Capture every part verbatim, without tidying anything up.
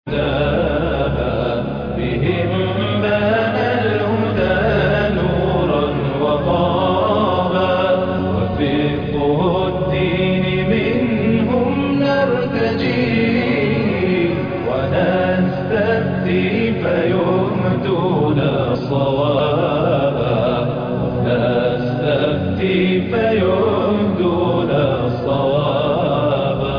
بهم بان الهدى نورا وطابا وفقه الدين منهم نرتجي ونستفتي فيهدون صوابا نستفتي فيهدون صوابا.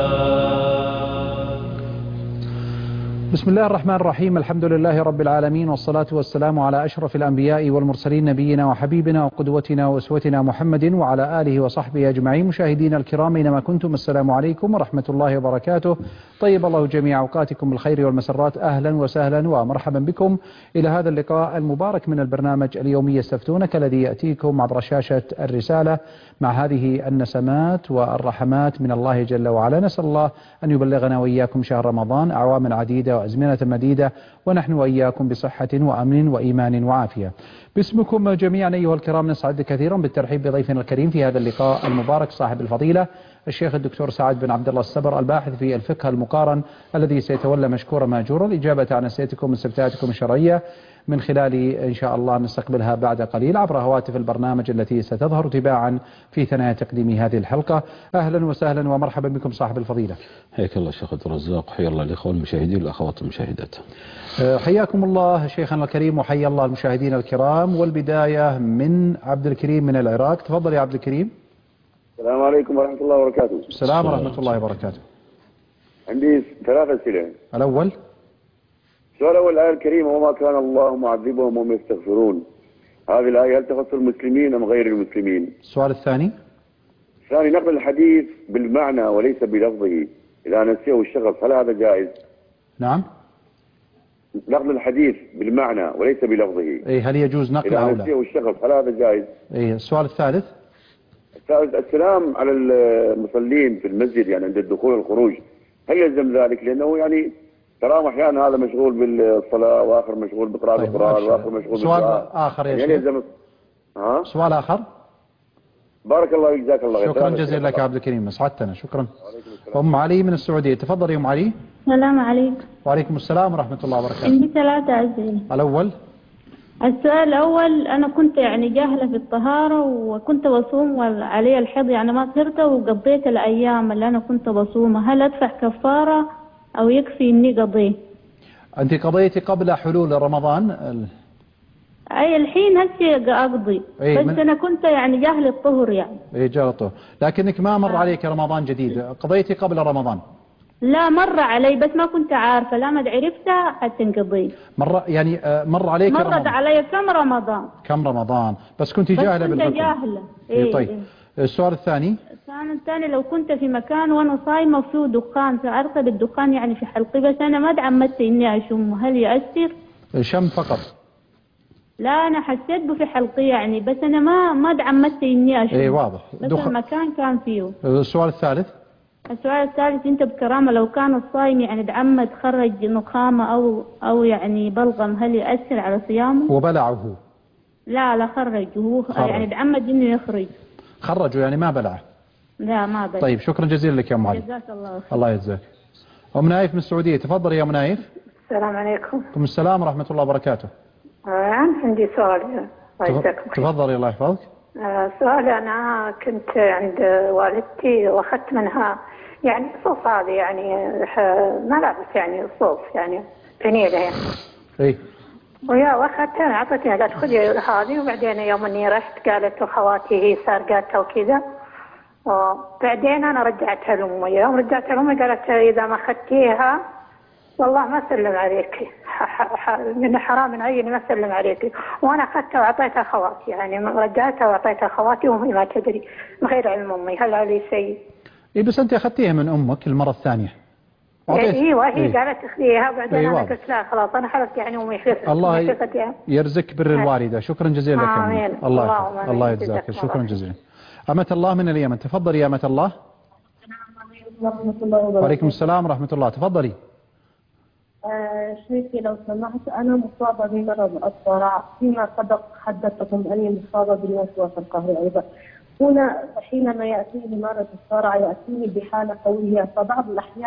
بسم الله الرحمن الرحيم. الحمد لله رب العالمين، والصلاة والسلام على أشرف الأنبياء والمرسلين، نبينا وحبيبنا وقدوتنا وأسوتنا محمد وعلى آله وصحبه أجمعين. مشاهدينا الكرام أينما كنتم، السلام عليكم ورحمة الله وبركاته. طيب الله جميع أوقاتكم بالخير والمسرات. أهلا وسهلا ومرحبا بكم إلى هذا اللقاء المبارك من البرنامج اليومي يستفتونك، الذي يأتيكم عبر شاشة الرسالة مع هذه النسمات والرحمات من الله جل وعلا. نسأل الله أن يبلغنا وإياكم شهر رمضان أعواما عديدة وأزمنة مديدة، ونحن وإياكم بصحة وأمن وإيمان وعافية. باسمكم جميعا أيها الكرام نسعد كثيرا بالترحيب بضيفنا الكريم في هذا اللقاء المبارك، صاحب الفضيلة الشيخ الدكتور سعد بن عبد الله الصبر، الباحث في الفقه المقارن، الذي سيتولى مشكورا ماجورا الإجابة عن أسئلتكم واستفتاءاتكم الشرعية من خلال إن شاء الله نستقبلها بعد قليل عبر هواتف البرنامج التي ستظهر تباعا في ثنايا تقديم هذه الحلقة. أهلا وسهلا ومرحبا بكم صاحب الفضيلة. حياك الله شيخ عبد الرزاق، حيا الله الإخوة المشاهدين والأخوات المشاهدات. حياكم الله شيخنا الكريم وحيا الله المشاهدين الكرام. والبداية من عبد الكريم من العراق. تفضل يا عبد الكريم. السلام عليكم ورحمة الله وبركاته. السلام ورحمة الله وبركاته. عندي ثلاث أسئلة. الأول، السؤال الأول الآية الكريمة وما كان الله معذبهم وهم يستغفرون، هذه الآية هل تخص المسلمين أم غير المسلمين؟ السؤال الثاني. الثاني، نقل الحديث بالمعنى وليس بلفظه إذا نسيه الشخص، هل هذا جائز؟ نعم. نقل الحديث بالمعنى وليس بلفظه، إيه هل يجوز نقله أو لا؟ إذا نسيه الشخص هل هذا جائز؟ إيه. السؤال الثالث. الثالث، السلام على المصلين في المسجد يعني عند الدخول والخروج، هل يلزم ذلك؟ لأنه يعني ترى احيانا هذا مشغول بالصلاه واخر مشغول بقراءه طيب القران واخر مشغول سؤال بالقراءه. اخر يا يعني شيخ. يلزم ها؟ سؤال اخر. بارك الله فيك، جزاك الله خير. شكرا جزيلا لك يا عبد الكريم، اسعدتنا. شكرا. ام علي من السعوديه. تفضل يا ام علي. السلام عليكم. وعليكم السلام ورحمه الله وبركاته. عندي ثلاثة أسئلة. الاول. السؤال الأول، أنا كنت يعني جاهلة في الطهارة وكنت بصوم وعلي الحيض، يعني ما صرت وقضيت الأيام اللي أنا كنت بصومها، هل أدفع كفارة أو يكفي إني قضيه؟ أنت قضيتي قبل حلول رمضان؟ أي الحين هسي أقضي. أي بس من... أنا كنت يعني جاهلة الطهر يعني. أي جاهلة الطهر، لكنك ما مر آه. عليك رمضان جديد، قضيتي قبل رمضان؟ لا مر علي بس ما كنت عارفة، لا ما عرفتها حتى انقضي. مر يعني مر عليك مرت رمضان. علي كم رمضان. كم رمضان بس كنت جاهلة بالحكم. كنت جاهلة. إيه إيه طيب. إيه. السؤال الثاني. السؤال الثاني، لو كنت في مكان وانا صايمة فيه دخان، فأرقى بالدخان يعني في حلقي، بس أنا ما تعمدت إني أشمه، هل يأثر؟ شم فقط. لا أنا حسيت به في حلقي يعني، بس أنا ما ما تعمدت إني أشمه. إيه واضح. بس دخ... المكان كان فيه. السؤال الثالث. السؤال الثالث، أنت بكرامة لو كان الصايم يعني تعمد خرج نخامة أو أو يعني بلغم، هل يأثر على صيامه؟ وبلعه. لا لا خرج، هو خرج. يعني تعمد إنه يخرج. خرجوا يعني ما بلعه. لا ما بلع. طيب شكرا جزيلا لك يا ام علي. جزاك الله خير. الله يجزاك. ام نايف من السعوديه. تفضلي يا ام نايف. السلام عليكم. وعليكم السلام ورحمه الله وبركاته. آه عندي سؤال. الله يجزاكم خير. تفضلي الله يحفظك. آه سؤالي، أنا كنت عند والدتي وأخذت منها يعني صوف هذه يعني ملابس يعني صوف يعني فنيلة يعني. إيه. ويا واخذتها أعطتني قالت خذي هذه، وبعدين يوم إني رحت قالت خواتي هي سرقتها وكذا، وبعدين أنا رجعتها لأمي. يوم رجعتها لأمي قالت إذا ما أخذتيها والله ما سلم عليك، من حرام من عيني ما سلم عليك. وانا اخذتها واعطيتها خواتي، يعني رجعتها واعطيتها خواتي وامي ما تدري من غير علم امي، هل علي شيء؟ اي بس انت اخذتيها من امك المره الثانيه. ايوه هي إيه؟ قالت اخذيها، وبعدين إيه انا قلت لا خلاص انا حلفت يعني امي حلفت. الله يرزقك بر الوالده. شكرا جزيلا لك. امين. الله الله يجزاك. شكرا جزيلا. أمة الله من اليمن. تفضلي يا أمة الله. ورحمة الله وبركاته. وعليكم السلام ورحمة الله. تفضلي. آه شيخي لو سمحت، أنا مصابة بمرض الصرع، فيما سبق حدثتكم أني مصابة بالوسواس القهري أيضا. هنا حينما يأتيني مرض الصرع يأتيني بحالة قوية، فبعض الأحيان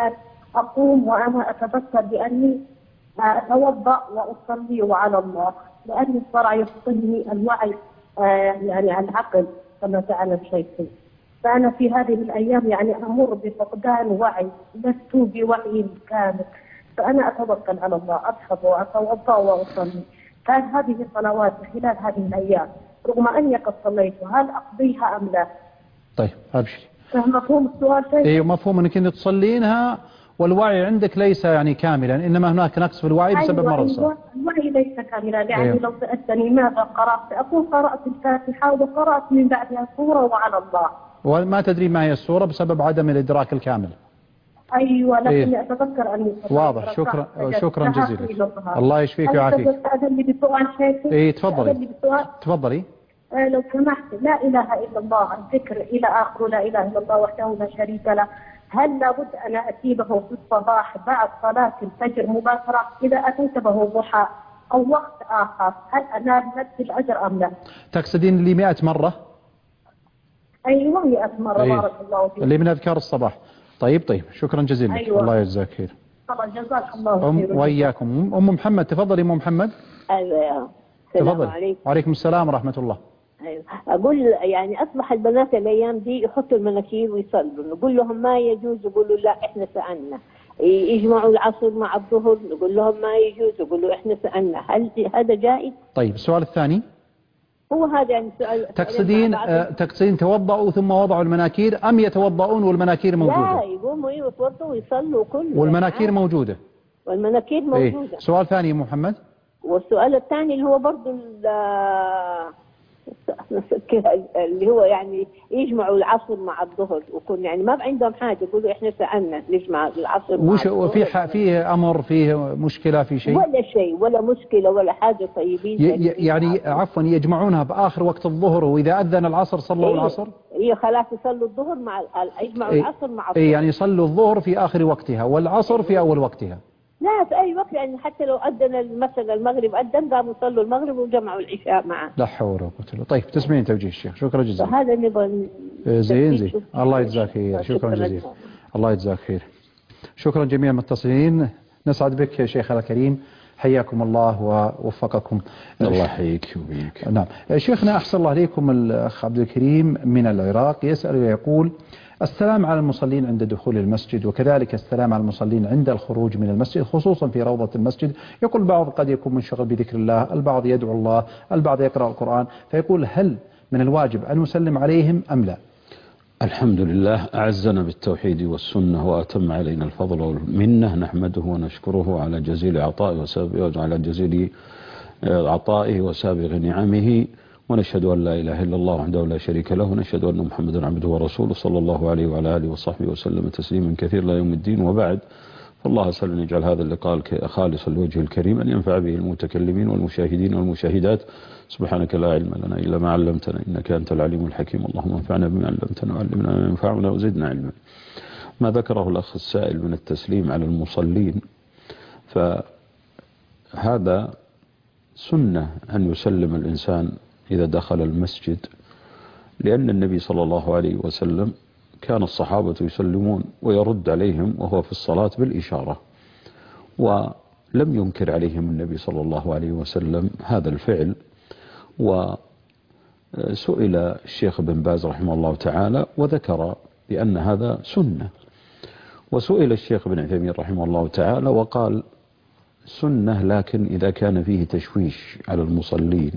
أقوم وأنا أتذكر بأني أتوضأ وأصلي وعلى الله، لأني صار يفقدني الوعي آه، يعني عن العقل كما تعلم شيخي. فأنا في هذه الأيام يعني أمر بفقدان وعي، لست بوعي كامل، فأنا أتوكل على الله، أضحك وأتوضأ وأصلي. كان هذه الصلوات خلال هذه الأيام رغم أني قد صليت، هل أقضيها أم لا؟ طيب أبشري. فهم مفهوم السؤال شيء؟ إيه مفهوم أنك أنت تصلينها والوعي عندك ليس يعني كاملا، إنما هناك نقص في الوعي بسبب أيوة مرض الصلاة. أيوة الوعي ليس كاملا، يعني أيوة. لو سألتني ماذا قرأت أقول قرأت الفاتحة وقرأت من بعدها سورة وعلى الله. وما تدري ما هي السورة بسبب عدم الإدراك الكامل. أيوة لكني إيه؟ أتذكر أني واضح. شكرا شكرا جزيلا. الله يشفيك ويعافيك. تأذن لي بسؤال شيخي؟ إيه تفضلي. تأذن لي بسؤال؟ تفضلي. آه لو سمحت، لا إله إلا الله الذكر إلى آخره، لا إله إلا الله وحده لا شريك له، هل لابد أن أتي به في الصباح بعد صلاة الفجر مباشرة؟ إذا أتيت به ضحى أو وقت آخر هل أنال نفس الأجر أم لا؟ تقصدين اللي مئة مرة؟ أيوة مئة مرة. أيه. بارك الله فيك. اللي من أذكار الصباح. طيب طيب شكرا جزيلا. أيوة. الله يجزاك خير. طبعا جزاك الله أم خير. وإياكم. أم محمد تفضلي. أم محمد ايوه السلام تفضلي. عليكم. وعليكم السلام ورحمة الله. أيوة. اقول يعني اصبح البنات الايام دي يحطوا المناكير ويصلوا، نقول لهم ما يجوز، يقولوا لا احنا سالنا. يجمعوا العصر مع الظهر، نقول لهم ما يجوز، يقولوا احنا سالنا. هل هذا جائز؟ طيب السؤال الثاني. هو هذا يعني سؤال. تقصدين آه تقصدين توضأوا ثم وضعوا المناكير أم يتوضؤون والمناكير موجودة؟ لا يقوموا يتوضوا ويصلوا كله. والمناكير يعني موجودة. والمناكير موجودة. إيه؟ سؤال ثاني يا محمد. والسؤال الثاني اللي هو برضه اللي هو يعني يجمعوا العصر مع الظهر، وكون يعني ما عندهم حاجه يقولوا احنا سالنا نجمع العصر مع وش الظهر. في فيه امر، فيه مشكله، في شيء؟ ولا شيء، ولا مشكله ولا حاجه. طيبين يعني عفوا يجمعونها باخر وقت الظهر، واذا اذن العصر صلوا إيه العصر؟ هي خلاص يصلوا الظهر مع يجمعوا إيه العصر مع الظهر. إيه يعني يصلوا الظهر في اخر وقتها والعصر في اول وقتها. لا في أي وقت، يعني حتى لو أذن مثلا المغرب أذن قاموا يصلوا المغرب وجمعوا العشاء معه. لا حول ولا قوة إلا بالله. طيب تسمعين توجيه الشيخ. شكرا جزيلا. هذا نبغى زين زين. الله يجزاك خير. شكرا جزيلا. الله يجزاك خير. شكرا جميع المتصلين. نسعد بك يا شيخنا الكريم، حياكم الله ووفقكم. الله يحييك ويبيك. نعم شيخنا أحسن الله عليكم. الأخ عبد الكريم من العراق يسأل ويقول: السلام على المصلين عند دخول المسجد، وكذلك السلام على المصلين عند الخروج من المسجد، خصوصا في روضة المسجد. يقول البعض قد يكون منشغل بذكر الله، البعض يدعو الله، البعض يقرأ القرآن، فيقول هل من الواجب أن نسلم عليهم أم لا؟ الحمد لله أعزنا بالتوحيد والسنة وأتم علينا الفضل والمنة، نحمده ونشكره على جزيل عطائه وسابغ على جزيل عطائه وسابغ نعمه، ونشهد أن لا إله إلا الله وحده لا شريك له، ونشهد أن محمدا عبده ورسوله صلى الله عليه وعلى آله وصحبه وسلم تسليما كثيرا إلى يوم الدين. وبعد، فالله أسأل أن يجعل هذا اللقاء خالصا لوجه الكريم، أن ينفع به المتكلمين والمشاهدين والمشاهدات. سبحانك لا علم لنا إلا ما علمتنا إنك أنت العليم الحكيم. اللهم انفعنا بما علمتنا وعلمنا ما ينفعنا وزدنا علما. ما ذكره الأخ السائل من التسليم على المصلين، فهذا سنة أن يسلم الإنسان إذا دخل المسجد، لأن النبي صلى الله عليه وسلم كان الصحابة يسلمون ويرد عليهم وهو في الصلاة بالإشارة، ولم ينكر عليهم النبي صلى الله عليه وسلم هذا الفعل. وسئل الشيخ بن باز رحمه الله تعالى وذكر بأن هذا سنة، وسئل الشيخ بن عثيمين رحمه الله تعالى وقال سنة، لكن إذا كان فيه تشويش على المصلين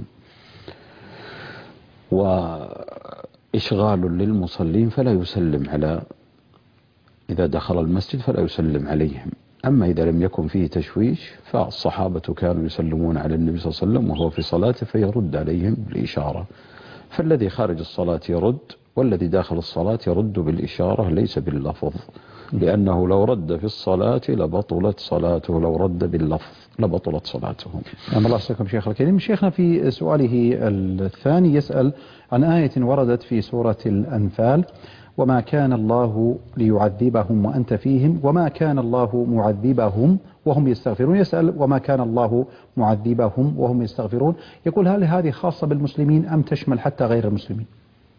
وإشغال للمصلين فلا يسلم على، إذا دخل المسجد فلا يسلم عليهم. أما إذا لم يكن فيه تشويش فالصحابة كانوا يسلمون على النبي صلى الله عليه وسلم وهو في صلاته فيرد عليهم بالإشارة. فالذي خارج الصلاة يرد، والذي داخل الصلاة يرد بالإشارة ليس باللفظ، لأنه لو رد في الصلاة لبطلت صلاته، لو رد باللفظ لبطلت صلاته. نعم الله يسلمكم شيخ الكريم. شيخنا في سؤاله الثاني يسأل عن آية وردت في سورة الأنفال: وما كان الله ليعذبهم وأنت فيهم وما كان الله معذبهم وهم يستغفرون. يسأل: وما كان الله معذبهم وهم يستغفرون. يقول هل هذه خاصة بالمسلمين أم تشمل حتى غير المسلمين؟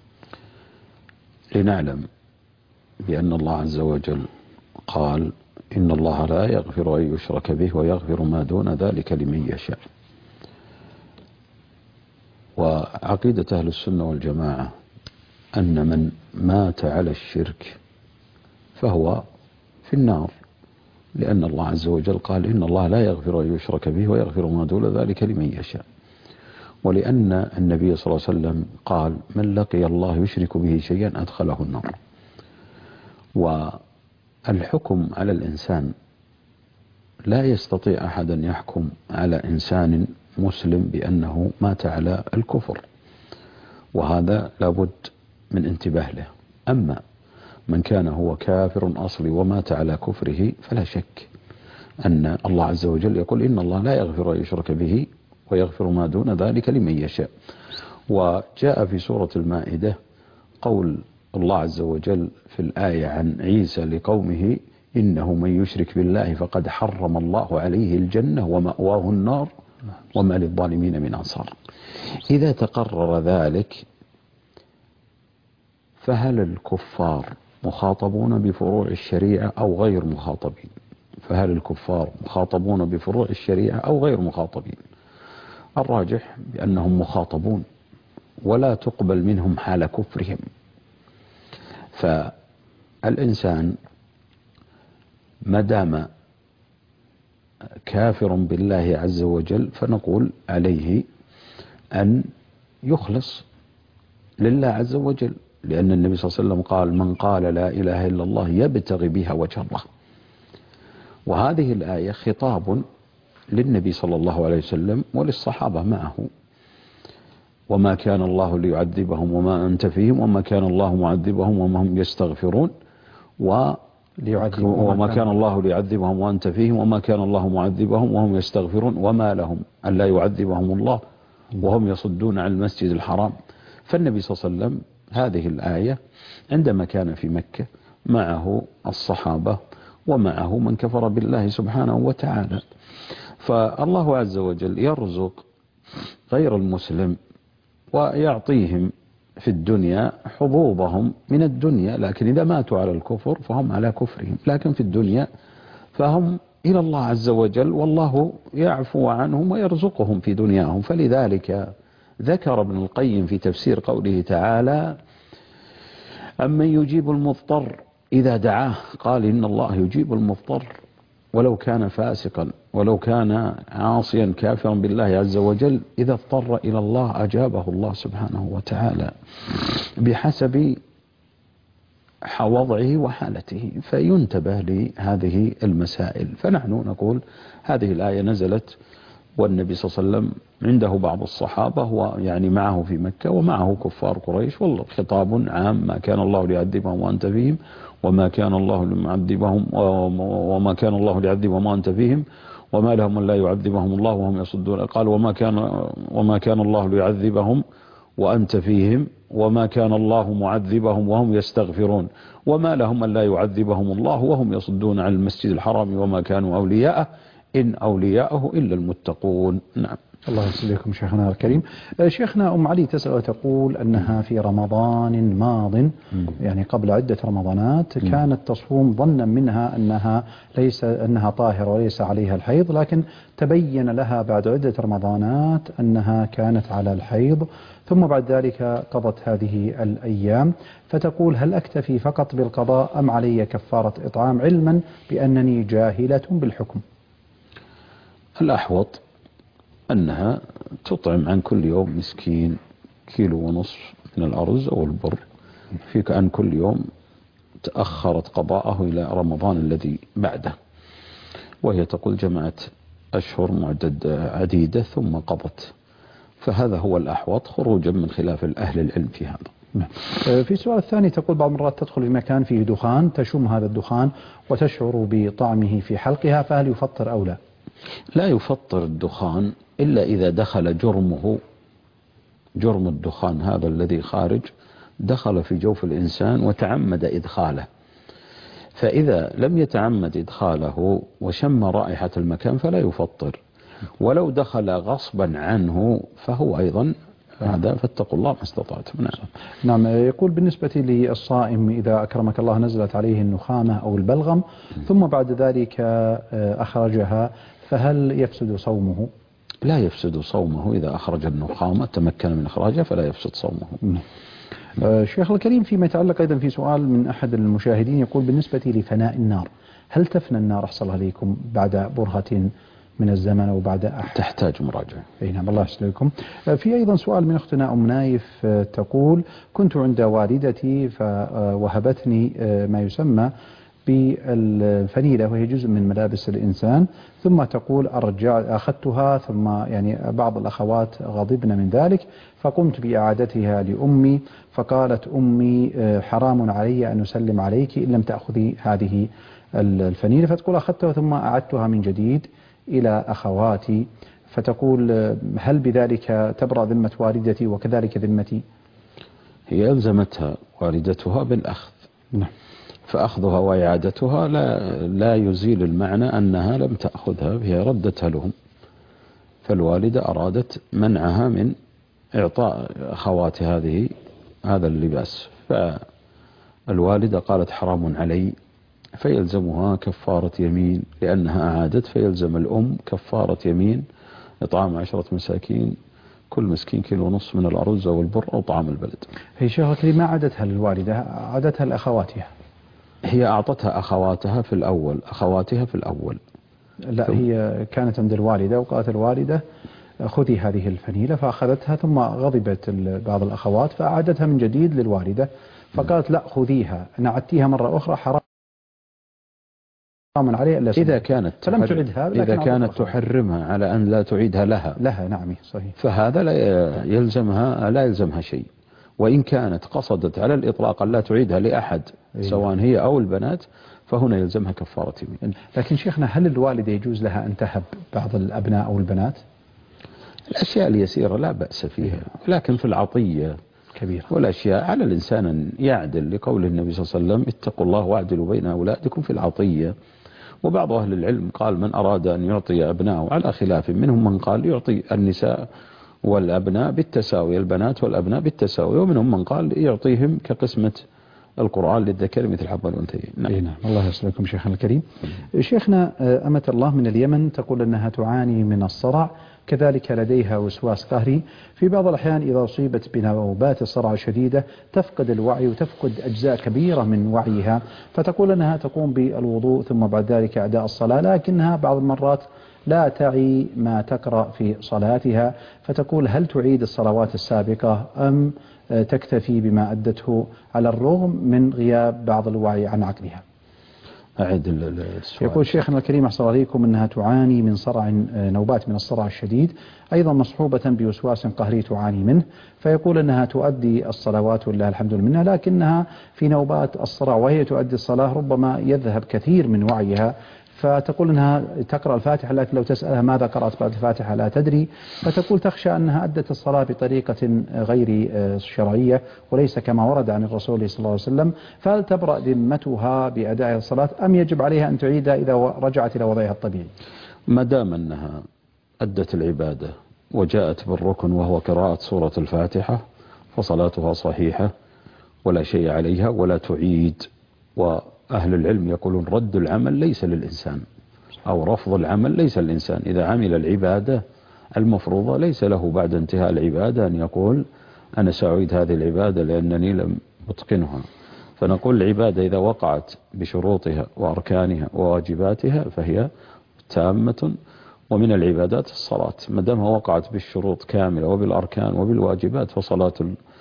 لنعلم بأن الله عز وجل قال: إن الله لا يغفر أن يشرك به ويغفر ما دون ذلك لمن يشاء. وعقيدة أهل السنة والجماعة أن من مات على الشرك فهو في النار، لأن الله عز وجل قال إن الله لا يغفر أن يشرك به ويغفر ما دون ذلك لمن يشاء، ولأن النبي صلى الله عليه وسلم قال من لقي الله يشرك به شيئا أدخله النار. والحكم على الإنسان لا يستطيع أحد أن يحكم على إنسان مسلم بأنه مات على الكفر، وهذا لابد من انتباه له. أما من كان هو كافر أصلي ومات على كفره فلا شك أن الله عز وجل يقول إن الله لا يغفر أن يشرك به ويغفر ما دون ذلك لمن يشاء. وجاء في سورة المائدة قول الله عز وجل في الآية عن عيسى لقومه إنه من يشرك بالله فقد حرم الله عليه الجنة ومأواه النار وما للظالمين من أنصار. إذا تقرر ذلك فهل الكفار مخاطبون بفروع الشريعة أو غير مخاطبين؟ فهل الكفار مخاطبون بفروع الشريعة أو غير مخاطبين؟ الراجح بأنهم مخاطبون، ولا تقبل منهم حال كفرهم. فالإنسان ما دام كافر بالله عز وجل فنقول عليه أن يخلص لله عز وجل، لأن النبي صلى الله عليه وسلم قال من قال لا إله إلا الله يبتغي بها وجه الله. وهذه الآية خطاب للنبي صلى الله عليه وسلم وللصحابة معه، وما كان الله ليعذبهم وما أنت فيهم وما كان الله معذبهم وما هم يستغفرون و وما كان الله ليعذبهم وأنت فيهم وما كان الله معذبهم وهم يستغفرون وما لهم ألا يعذبهم الله وهم يصدون عن المسجد الحرام. فالنبي صلى الله عليه وسلم هذه الآية عندما كان في مكة معه الصحابة ومعه من كفر بالله سبحانه وتعالى، فالله عز وجل يرزق غير المسلم ويعطيهم في الدنيا حظوظهم من الدنيا، لكن إذا ماتوا على الكفر فهم على كفرهم، لكن في الدنيا فهم إلى الله عز وجل، والله يعفو عنهم ويرزقهم في دنياهم. فلذلك ذكر ابن القيم في تفسير قوله تعالى أمن يجيب المضطر إذا دعاه، قال إن الله يجيب المضطر ولو كان فاسقا ولو كان عاصيا كافرا بالله عز وجل، إذا اضطر إلى الله أجابه الله سبحانه وتعالى بحسب وضعه وحالته. فينتبه لهذه المسائل. فنحن نقول هذه الآية نزلت والنبي صلى الله عليه وسلم عنده بعض الصحابة ويعني معه في مكة ومعه كفار قريش، والله خطاب عام ما كان الله ليعذبهم وأنت فيهم وما كان الله ليعذبهم وما كان الله ليعذبهم وأنت فيهم وما لهم أن لا يعذبهم الله وهم يصدون. قال وما كان وما كان الله ليعذبهم وأنت فيهم وما كان الله معذبهم وهم يستغفرون وما لهم أن لا يعذبهم الله وهم يصدون عن المسجد الحرام وما كانوا أولياءه إن أولياءه إلا المتقون. نعم. الله يسلمكم شيخنا الكريم. شيخنا أم علي تسأل وتقول أنها في رمضان ماض يعني قبل عدة رمضانات كانت تصوم ظنا منها أنها ليس أنها طاهرة وليس عليها الحيض، لكن تبين لها بعد عدة رمضانات أنها كانت على الحيض، ثم بعد ذلك قضت هذه الأيام. فتقول هل أكتفي فقط بالقضاء أم علي كفارة إطعام، علما بأنني جاهلة بالحكم؟ الأحوط أنها تطعم عن كل يوم مسكين كيلو ونصف من الأرز أو البر، في كأن كل يوم تأخرت قضاءه إلى رمضان الذي بعده، وهي تقول جمعت أشهر معدد عديدة ثم قضت. فهذا هو الأحوط خروجا من خلاف الأهل العلم في هذا. في السؤال الثاني تقول بعض المرات تدخل في مكان فيه دخان تشم هذا الدخان وتشعر بطعمه في حلقها، فهل يفطر أو لا؟ لا يفطر الدخان إلا إذا دخل جرمه، جرم الدخان هذا الذي خارج دخل في جوف الإنسان وتعمد إدخاله. فإذا لم يتعمد إدخاله وشم رائحة المكان فلا يفطر، ولو دخل غصبا عنه فهو أيضا هذا فاتقوا الله ما استطعتم. نعم. نعم. يقول بالنسبة للصائم إذا أكرمك الله نزلت عليه النخامة أو البلغم ثم بعد ذلك أخرجها فهل يفسد صومه؟ لا يفسد صومه إذا أخرج النخامة تمكن من إخراجها فلا يفسد صومه. آه شيخ الكريم، فيما يتعلق أيضا في سؤال من أحد المشاهدين يقول بالنسبة لفناء النار، هل تفنى النار أحسن الله عليكم بعد برهة من الزمن أو بعد أحد؟ تحتاج مراجعة. أي نعم الله يسلمكم. آه في أيضا سؤال من أختنا أم نايف آه تقول كنت عند والدتي فوهبتني آه ما يسمى بالفنيلة وهي جزء من ملابس الإنسان، ثم تقول أرجع أخذتها ثم يعني بعض الأخوات غضبن من ذلك فقمت بإعادتها لأمي فقالت أمي حرام علي أن أسلم عليك إن لم تأخذي هذه الفنيلة، فتقول أخذتها ثم أعدتها من جديد إلى أخواتي، فتقول هل بذلك تبرأ ذمة والدتي وكذلك ذمتي؟ هي ألزمتها والدتها بالأخذ. نعم. فأخذها وإعادتها لا لا يزيل المعنى أنها لم تأخذها، هي ردتها لهم. فالوالدة أرادت منعها من إعطاء أخوات هذه هذا اللباس، فالوالدة قالت حرام علي فيلزمها كفارة يمين لأنها أعادت، فيلزم الأم كفارة يمين إطعام عشرة مساكين كل مسكين كيلو ونصف من الأرز أو البر أو طعام البلد. هي شيخ ما عادتها للوالدة، عادتها لأخواتها. هي أعطتها أخواتها في الأول أخواتها في الأول لا هي كانت عند الوالدة وقالت الوالدة خذي هذه الفنيلة فأخذتها ثم غضبت بعض الأخوات فأعادتها من جديد للوالدة فقالت لا خذيها نعدتيها مرة أخرى حرام عليه إلا إذا كانت فلم تعدها إذا كانت تحرمها على أن لا تعيدها لها لها نعم صحيح، فهذا لا يلزمها لا يلزمها شيء، وإن كانت قصدت على الإطلاق أن لا تعيدها لأحد سواء هي أو البنات فهنا يلزمها كفارة يمين. لكن شيخنا هل الوالدة يجوز لها أن تهب بعض الأبناء أو البنات؟ الأشياء اليسيرة لا بأس فيها، لكن في العطية كبيرة والأشياء على الإنسان أن يعدل لقول النبي صلى الله عليه وسلم اتقوا الله واعدلوا بين أولادكم في العطية. وبعض أهل العلم قال من أراد أن يعطي أبنائه على خلاف، منهم من قال يعطي النساء والأبناء بالتساوي البنات والأبناء بالتساوي، ومنهم من قال يعطيهم كقسمة القرآن للذكر مثل حظ الأنثيين. نعم. نعم الله يسلمكم شيخنا الكريم. شيخنا أمة الله من اليمن تقول أنها تعاني من الصرع، كذلك لديها وسواس قهري، في بعض الأحيان إذا أصيبت بنوبات الصرع الشديدة تفقد الوعي وتفقد أجزاء كبيرة من وعيها، فتقول أنها تقوم بالوضوء ثم بعد ذلك أداء الصلاة، لكنها بعض المرات لا تعي ما تقرأ في صلاتها، فتقول هل تعيد الصلوات السابقة أم تكتفي بما أدته على الرغم من غياب بعض الوعي عن عقلها؟ أعد السؤال. يقول شيخنا الكريم أحسن عليكم أنها تعاني من صرع نوبات من الصرع الشديد أيضا مصحوبة بوسواس قهري تعاني منه، فيقول أنها تؤدي الصلوات ولله الحمد لله، لكنها في نوبات الصرع وهي تؤدي الصلاة ربما يذهب كثير من وعيها، فتقول أنها تقرأ الفاتحة لكن لو تسألها ماذا قرأت بعد الفاتحة لا تدري، فتقول تخشى أنها أدت الصلاة بطريقة غير شرعية وليس كما ورد عن الرسول صلى الله عليه وسلم، فهل تبرأ ذمتها بأداء الصلاة أم يجب عليها أن تعيدها إذا رجعت إلى وضعها الطبيعي؟ ما دام أنها أدت العبادة وجاءت بالركن وهو قراءة سورة الفاتحة فصلاتها صحيحة ولا شيء عليها ولا تعيد. وأهل العلم يقولون رد العمل ليس للإنسان أو رفض العمل ليس للإنسان، إذا عمل العبادة المفروضة ليس له بعد انتهاء العبادة أن يقول أنا سأعيد هذه العبادة لأنني لم أتقنها. فنقول العبادة إذا وقعت بشروطها وأركانها وواجباتها فهي تامة، ومن العبادات الصلاة ما دامها وقعت بالشروط كاملة وبالأركان وبالواجبات فصلاة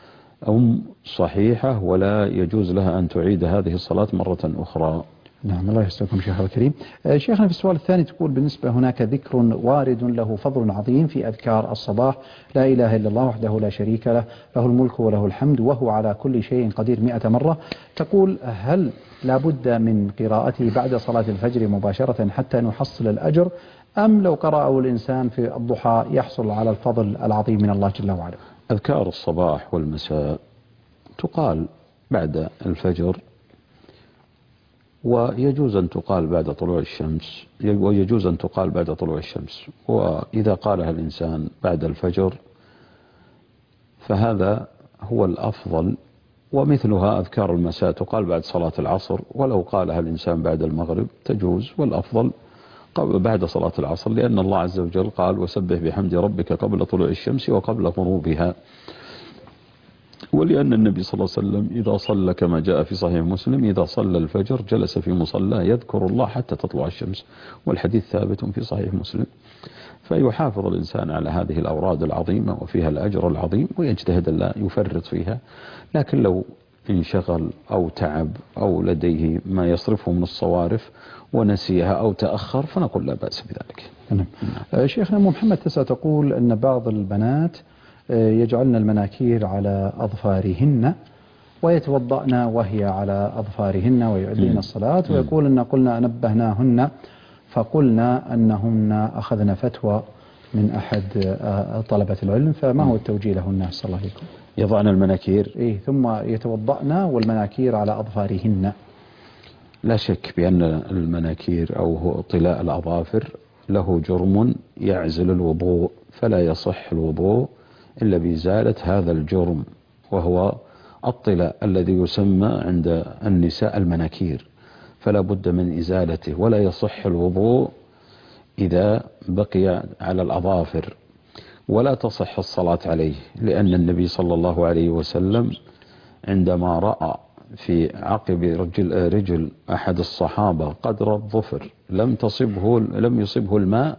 الأم صحيحة ولا يجوز لها أن تعيد هذه الصلاة مرة أخرى. نعم الله يسلمكم شيخ الكريم. شيخنا في السؤال الثاني تقول بالنسبة هناك ذكر وارد له فضل عظيم في أذكار الصباح، لا إله إلا الله وحده لا شريك له له الملك وله الحمد وهو على كل شيء قدير مئة مرة، تقول هل لابد من قراءته بعد صلاة الفجر مباشرة حتى نحصل الأجر أم لو قرأه الإنسان في الضحى يحصل على الفضل العظيم من الله جل وعلا؟ أذكار الصباح والمساء تقال بعد الفجر، ويجوز أن تقال بعد طلوع الشمس ويجوز أن تقال بعد طلوع الشمس، وإذا قالها الإنسان بعد الفجر فهذا هو الأفضل. ومثلها أذكار المساء تقال بعد صلاة العصر، ولو قالها الإنسان بعد المغرب تجوز، والأفضل بعد صلاة العصر، لأن الله عز وجل قال وسبح بحمد ربك قبل طلوع الشمس وقبل غروبها، ولأن النبي صلى الله عليه وسلم إذا صلى كما جاء في صحيح مسلم إذا صلى الفجر جلس في مصلى يذكر الله حتى تطلع الشمس، والحديث ثابت في صحيح مسلم. فيحافظ الإنسان على هذه الأوراد العظيمة وفيها الأجر العظيم، ويجتهد لا يفرط فيها. لكن لو انشغل أو تعب أو لديه ما يصرفه من الصوارف ونسيها أو تأخر فنقول لا بأس بذلك. نعم. شيخنا أم محمد تسعى تقول أن بعض البنات يجعلن المناكير على أظفارهن ويتوضأن وهي على أظفارهن ويؤدين الصلاة، ويقول أن قلنا نبهناهن فقلنا أنهن أخذن فتوى من أحد طلبة العلم، فما هو التوجيه لهن؟ صلى الله عليكم. يضعن المناكير إيه ثم يتوضأن والمناكير على أظفارهن. لا شك بأن المناكير أو طلاء الأظافر له جرم يعزل الوضوء، فلا يصح الوضوء إلا بإزالة هذا الجرم، وهو الطلاء الذي يسمى عند النساء المناكير، فلا بد من إزالته، ولا يصح الوضوء إذا بقي على الأظافر، ولا تصح الصلاة عليه، لأن النبي صلى الله عليه وسلم عندما رأى في عقب رجل, رجل أحد الصحابة قدر الظفر لم تصبه لم يصبه الماء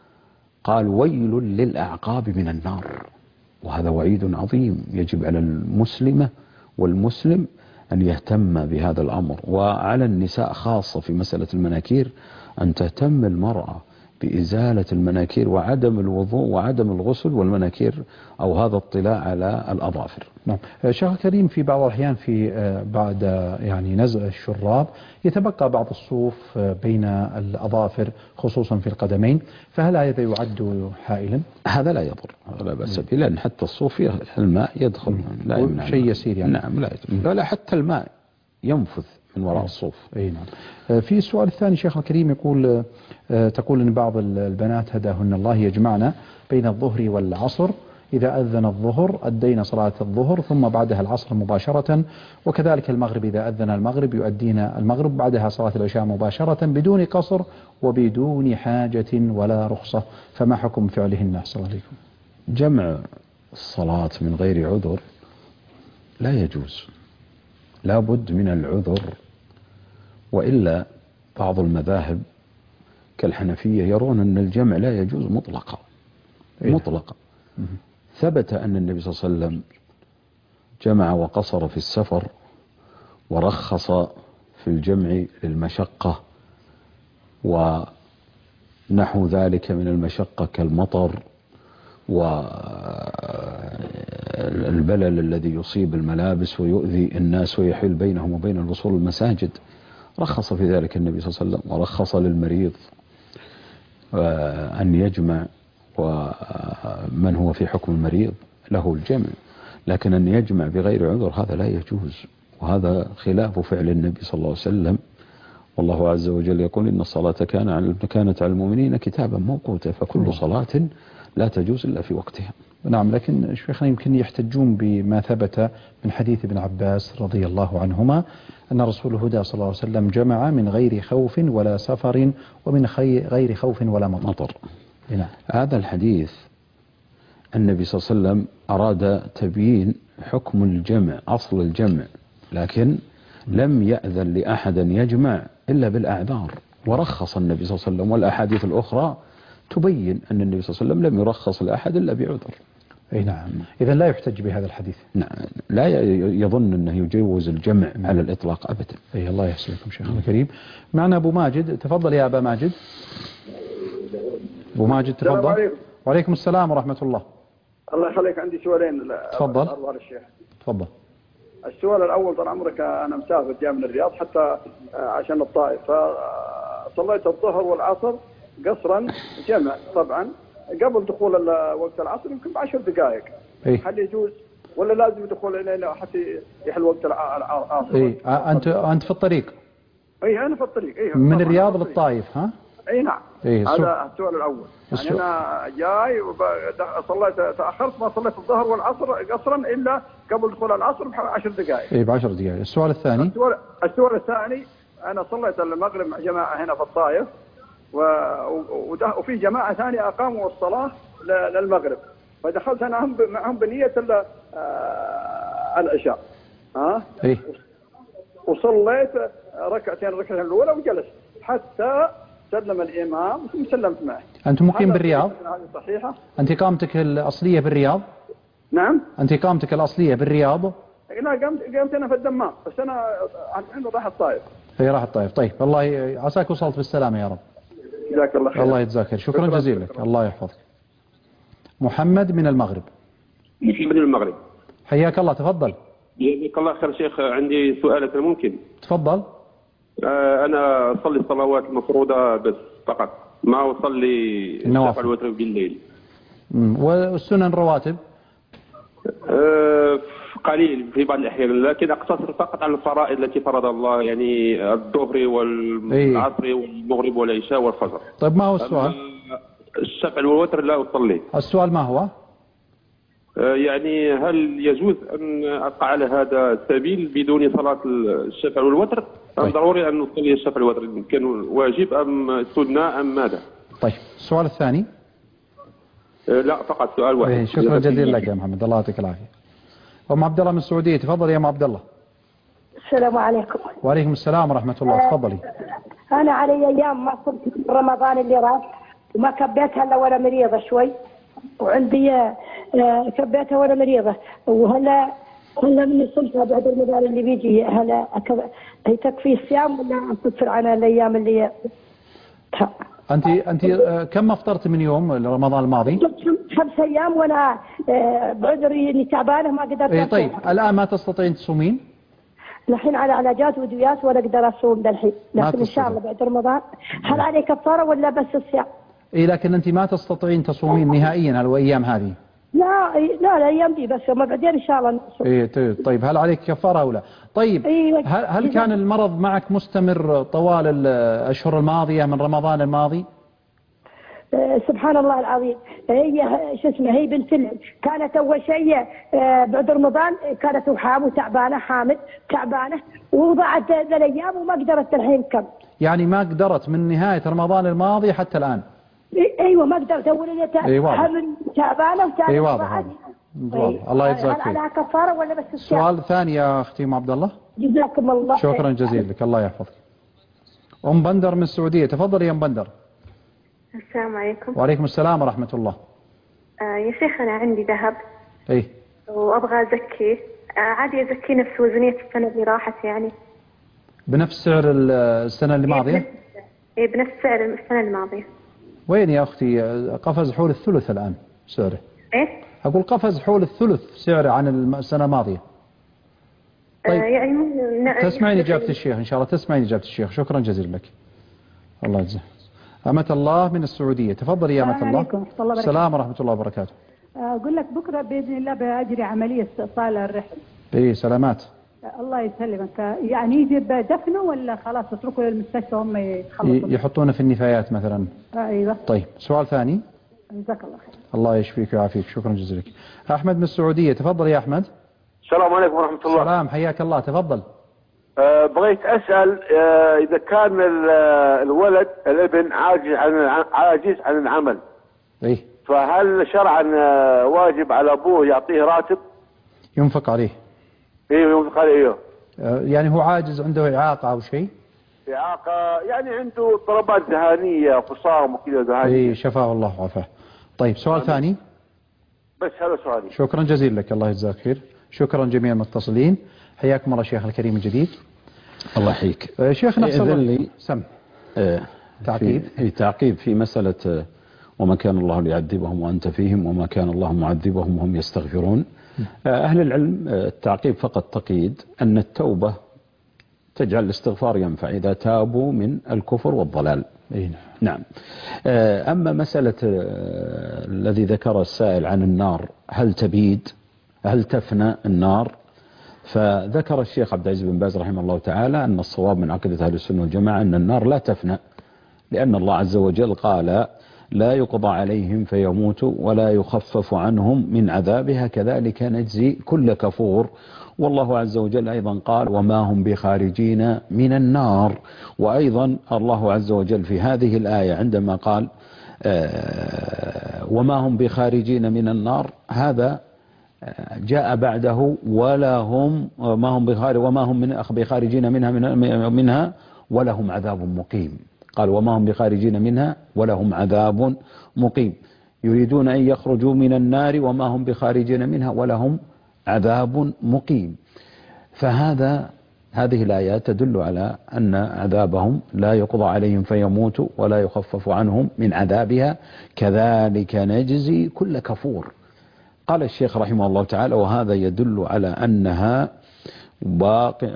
قال ويل للأعقاب من النار. وهذا وعيد عظيم، يجب على المسلمة والمسلم أن يهتم بهذا الأمر، وعلى النساء خاصة في مسألة المناكير أن تهتم المرأة بإزالة المناكير وعدم الوضوء وعدم الغسل والمناكير أو هذا الطلاء على الأظافر. نعم. شيخ كريم، في بعض الأحيان في بعد يعني نزع الشراب يتبقى بعض الصوف بين الأظافر خصوصا في القدمين، فهل هذا يعد حائلا؟ هذا لا يضر، لا بأس به، لأن حتى الصوف الماء يدخل، لا يمنع شيء يسير يعني. نعم لا يدخل. لا حتى الماء ينفذ من وراء الصوف. أي نعم. في السؤال الثاني شيخ الكريم يقول تقول أن بعض البنات هداهن الله يجمعن بين الظهر والعصر، إذا أذن الظهر أدينا صلاة الظهر ثم بعدها العصر مباشرة، وكذلك المغرب إذا أذن المغرب يؤدين المغرب بعدها صلاة العشاء مباشرة بدون قصر وبدون حاجة ولا رخصة، فما حكم فعلهن؟ صلى الله عليكم. جمع الصلاة من غير عذر لا يجوز، لا بد من العذر، وإلا بعض المذاهب كالحنفية يرون أن الجمع لا يجوز مطلقا مطلقا. ثبت أن النبي صلى الله عليه وسلم جمع وقصر في السفر، ورخص في الجمع للمشقة ونحو ذلك من المشقة كالمطر والبلل الذي يصيب الملابس ويؤذي الناس ويحيل بينهم وبين الوصول المساجد، رخص في ذلك النبي صلى الله عليه وسلم. ورخص للمريض أن يجمع، ومن هو في حكم المريض له الجمع، لكن أن يجمع بغير عذر هذا لا يجوز، وهذا خلاف فعل النبي صلى الله عليه وسلم. والله عز وجل يقول إن الصلاة كانت على المؤمنين كتابا موقوتا، فكل صلاة لا تجوز إلا في وقتها. نعم، لكن شيخنا يمكن يحتجون بما ثبت من حديث ابن عباس رضي الله عنهما أن رسول الهدى صلى الله عليه وسلم جمع من غير خوف ولا سفر ومن غير خوف ولا مطر. نعم. هذا الحديث النبي صلى الله عليه وسلم أراد تبيين حكم الجمع، أصل الجمع، لكن لم يأذن لأحد أن يجمع إلا بالأعذار، ورخص النبي صلى الله عليه وسلم. والأحاديث الأخرى تبين أن النبي صلى الله عليه وسلم لم يرخص لأحد إلا بعذر. أي نعم. إذا لا يحتج بهذا الحديث. نعم، لا يظن أنه يجوز الجمع نعم. على الإطلاق أبدا. أي الله يحسنكم شيخنا الكريم. معنا أبو ماجد، تفضل يا أبا ماجد. أبو ماجد تفضل. السلام عليكم. وعليكم السلام ورحمة الله. الله يخليك، عندي سؤالين. تفضل. أرض الشيخ. تفضل. السؤال الأول، طال عمرك أنا مسافر جاي من الرياض حتى عشان الطائف، فصليت الظهر والعصر قصرا جمع طبعا قبل دخول وقت العصر يمكن بعشر دقائق. إيه؟ هل يجوز ولا لازم يدخل إلينا حتى يحل وقت العصر؟ إيه؟ أنت أنت في الطريق؟ إيه أنا في الطريق. إيه من الرياض للطائف ها؟ اي نعم. إيه هذا السؤال الاول. يعني انا جاي صليت تاخرت ما صليت الظهر والعصر قصرا الا قبل دخول العصر بعشر دقائق. اي بعشر دقائق. السؤال الثاني. السؤال, السؤال الثاني انا صليت المغرب مع جماعه هنا في الطائف و... وفي جماعه ثانيه اقاموا الصلاه للمغرب، فدخلت انا هم معهم بنيه العشاء. ها؟ إيه؟ وصليت ركعتين الركعه الاولى وجلست حتى سلم الامام ثم سلمت معه. انت مقيم بالرياض؟ هذه صحيحه. انت اقامتك الاصليه بالرياض؟ نعم. انت اقامتك الاصليه بالرياض؟ لا قمت قمت انا في الدمام، بس انا عنده راح الطائف. اي راح الطائف. طيب الله ي... عساك وصلت بالسلامه يا رب. جزاك الله خير. الله يجزاك خير. شكرا جزيلا لك. الله يحفظك. محمد من المغرب. محمد من المغرب. حياك الله، تفضل. جزاك الله خير شيخ. عندي سؤالك ممكن؟ تفضل. آه انا اصلي الصلوات المفروضه بس فقط، ما اصلي الشفع والوتر بالليل. امم والسنن الرواتب؟ آه قليل في بعض الاحيان، لكن اقتصر فقط على الفرائض التي فرض الله، يعني الظهر والعصر إيه؟ والمغرب والعشاء والفجر. طيب ما هو السؤال؟ الشفع والوتر لا اصلي. السؤال ما هو؟ يعني هل يجوز أن أبقى على هذا السبيل بدون صلاة الشفع والوتر؟ أم طيب. ضروري أن نصلي الشفع والوتر؟ كان واجب أم سنة أم ماذا؟ طيب السؤال الثاني؟ لا فقط سؤال واحد. إيه شكرا جزيلا لك يا محمد، الله يعطيك العافية. أم عبد الله من السعودية، تفضل يا أم عبد الله. السلام عليكم. وعليكم السلام ورحمة الله، تفضلي. أنا علي أيام ما صرت رمضان اللي راح وما كبيتها إلا وأنا مريضة شوي، وعندي كبيتها وأنا مريضة، وهلا هلا من صمتها بعد رمضان اللي بيجي، هلا هي تكفي الصيام ولا أكثر عنها الأيام اللي أنت أنت كم أفطرت من يوم رمضان الماضي؟ خمس أيام وأنا بعذري إني تعبانة ما قدرت. إيه طيب الآن ما تستطيعين تصومين؟ الحين على علاجات ودويات ولا أقدر أصوم للحين، لكن إن شاء الله بعد رمضان. هل علي كفارة ولا بس الصيام؟ إيه لكن أنت ما تستطيعين تصومين نهائيا الأيام هذه؟ لا لا الأيام دي بس، وما بعدين إن شاء الله نصوم. إيه طيب هل عليك كفارة أو لا؟ طيب إيه هل, هل كان المرض معك مستمر طوال الأشهر الماضية من رمضان الماضي؟ آه سبحان الله العظيم. هي شو اسمه هي بنت كانت أول شيء آه بعد رمضان كانت وحام وتعبانة، حامل تعبانة، ووضعت ذا الأيام وما قدرت الحين كم. يعني ما قدرت من نهاية رمضان الماضي حتى الآن؟ ايوه ما قدرت اول اللي حمل تعبانه وثاني اي واضح واضح. الله يجزاك خير. هل على كفاره ولا بس الصيام؟ سؤال ثاني يا اختي ام عبد الله. جزاكم الله خير. شكرا جزيلا لك، الله يحفظك. ام بندر من السعوديه، تفضلي يا ام بندر. السلام عليكم. وعليكم السلام ورحمه الله. آه يا شيخ انا عندي ذهب. اي. وابغى ازكيه، آه عادي ازكيه نفس وزنيه السنه اللي راحت يعني. بنفس سعر السنه اللي ماضيه؟ اي بنفس سعر السنه الماضيه. وين يا أختي؟ قفز حول الثلث الآن سعره. إيه؟ أقول قفز حول الثلث سعره عن السنة الماضية. طيب. آه يعني تسمعين إجابة الشيخ إن شاء الله، تسمعين إجابة الشيخ. شكرا جزيلا لك. الله يجزاك. أمة الله من السعودية، تفضلي يا أمة الله. السلام ورحمة الله وبركاته. أقول لك بكرة بإذن الله بأجري عملية استئصال الرحم. إيه سلامات. الله يسلمك. يعني يجب دفنه ولا خلاص اتركه للمستشفى هم يخلصوا؟ يحطونه في النفايات مثلا. ايوه. طيب سؤال ثاني. جزاك الله خير. الله يشفيك ويعافيك. شكرا جزيلا لك. احمد من السعوديه، تفضل يا احمد. السلام عليكم ورحمه الله. السلام، حياك الله، تفضل. أه بغيت اسال أه اذا كان الولد الابن عاجز عن عاجز عن العمل. ايه. فهل شرعا واجب على ابوه يعطيه راتب؟ ينفق عليه. ايوه ينفق عليه. ايوه. يعني هو عاجز، عنده إعاقة أو شيء؟ إعاقة يعني عنده اضطرابات ذهانية، فصام وكذا ذهانية. إيه شفاه الله وعافاه. طيب سؤال آمين. ثاني؟ بس هذا سؤالي. شكرا جزيلا لك، الله يجزاك خير. شكرا جميع المتصلين، حياكم الله شيخ الكريم الجديد. الله يحييك. آه شيخ نفس لي سم. آه تعقيب. في تعقيب في مسألة آه وما كان الله ليعذبهم وأنت فيهم وما كان الله معذبهم وهم يستغفرون. أهل العلم التعقيب فقط تقييد أن التوبة تجعل الاستغفار ينفع إذا تابوا من الكفر والضلال. نعم. أما مسألة الذي ذكر السائل عن النار، هل تبيد هل تفنى النار؟ فذكر الشيخ عبد العزيز بن باز رحمه الله تعالى أن الصواب من عقيدة أهل السنة والجماعة أن النار لا تفنى، لأن الله عز وجل قال لا يقضى عليهم فيموتوا ولا يخفف عنهم من عذابها كذلك نجزي كل كفور. والله عز وجل أيضا قال وما هم بخارجين من النار. وأيضا الله عز وجل في هذه الآية عندما قال آه وما هم بخارجين من النار، هذا جاء بعده ولا هم ما هم بخارج وما هم من بخارجين منها من منها ولهم عذاب مقيم. قال وما هم بخارجين منها ولهم عذاب مقيم. يريدون أن يخرجوا من النار وما هم بخارجين منها ولهم عذاب مقيم. فهذا هذه الآيات تدل على أن عذابهم لا يقضى عليهم فيموتوا ولا يخفف عنهم من عذابها كذلك نجزي كل كفور. قال الشيخ رحمه الله تعالى وهذا يدل على أنها باقي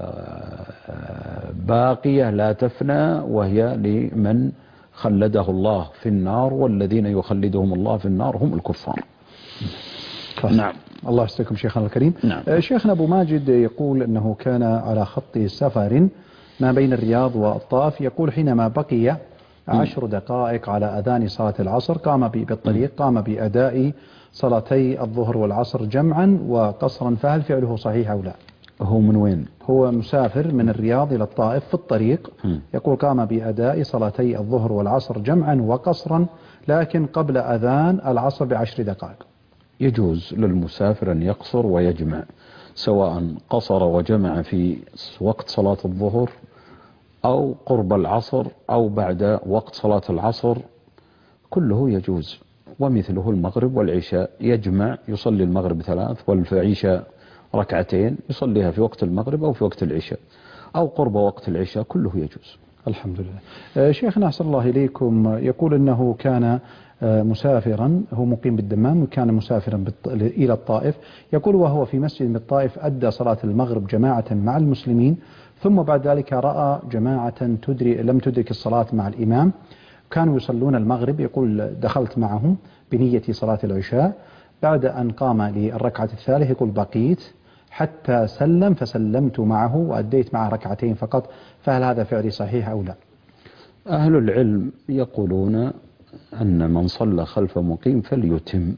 باقية لا تفنى، وهي لمن خلده الله في النار، والذين يخلدهم الله في النار هم الكفار. نعم. الله يستركم شيخنا الكريم. نعم. شيخنا أبو ماجد يقول أنه كان على خط سفر ما بين الرياض والطائف، يقول حينما بقي عشر دقائق على أذان صلاة العصر قام بالطريق قام بأداء صلاتي الظهر والعصر جمعا وقصرا، فهل فعله صحيح أو لا؟ هو من وين؟ هو مسافر من الرياض إلى الطائف في الطريق. م. يقول قام بأداء صلاتي الظهر والعصر جمعا وقصرا لكن قبل أذان العصر بعشر دقائق. يجوز للمسافر أن يقصر ويجمع، سواء قصر وجمع في وقت صلاة الظهر أو قرب العصر أو بعد وقت صلاة العصر، كله يجوز. ومثله المغرب والعشاء، يجمع يصلي المغرب ثلاث والعشاء ركعتين يصليها في وقت المغرب أو في وقت العشاء أو قرب وقت العشاء، كله يجوز. الحمد لله. شيخنا أحسن الله إليكم، يقول أنه كان مسافرا، هو مقيم بالدمام وكان مسافرا إلى الطائف، يقول وهو في مسجد بالطائف أدى صلاة المغرب جماعة مع المسلمين، ثم بعد ذلك رأى جماعة تدري لم تدرك الصلاة مع الإمام، كانوا يصلون المغرب، يقول دخلت معهم بنية صلاة العشاء، بعد أن قام للركعة الثالثة يقول بقيت حتى سلم فسلمت معه وأديت معه ركعتين فقط، فهل هذا فعلي صحيح أو لا؟ أهل العلم يقولون أن من صلى خلف مقيم فليتم،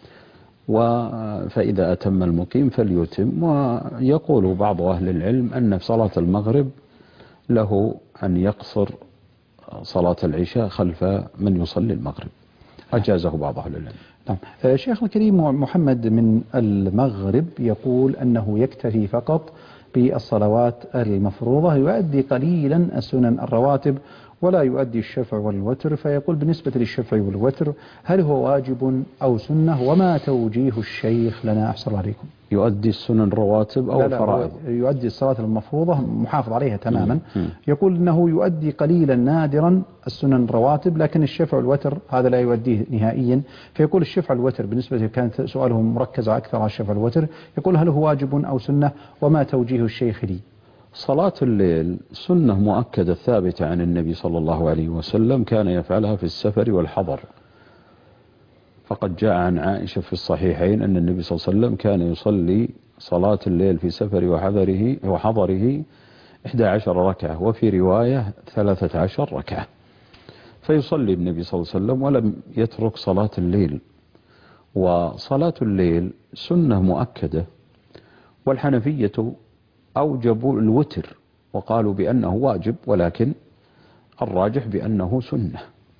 فإذا أتم المقيم فليتم. ويقول بعض أهل العلم أن في صلاة المغرب له أن يقصر صلاة العشاء خلف من يصلي المغرب، أجازه بعض أهل العلم. نعم. شيخنا الكريم محمد من المغرب يقول أنه يكتفي فقط بالصلوات المفروضة، يؤدي قليلا السنن الرواتب ولا يؤدي الشفع والوتر، فيقول بالنسبة للشفع والوتر هل هو واجب أو سنة، وما توجيه الشيخ لنا أحسن عليكم؟ يؤدي السنن الرواتب أو الفرائض؟ يؤدي الصلاة المفروضة محافظ عليها تماما. م- م. يقول أنه يؤدي قليلا نادرا السنن الرواتب، لكن الشفع والوتر هذا لا يؤديه نهائيا، فيقول الشفع والوتر بالنسبة كانت سؤاله مركزة أكثر على الشفع والوتر، يقول هل هو واجب أو سنة وما توجيه الشيخ لي؟ صلاة الليل سنة مؤكدة ثابتة عن النبي صلى الله عليه وسلم، كان يفعلها في السفر والحضر، فقد جاء عن عائشة في الصحيحين أن النبي صلى الله عليه وسلم كان يصلي صلاة الليل في سفر وحضره وحضره إحدى عشر ركعة، وفي رواية ثلاثة عشر ركعة، فيصلي النبي صلى الله عليه وسلم ولم يترك صلاة الليل. وصلاة الليل سنة مؤكدة، والحنفية أوجبوا الوتر وقالوا بأنه واجب، ولكن الراجح بأنه سنة.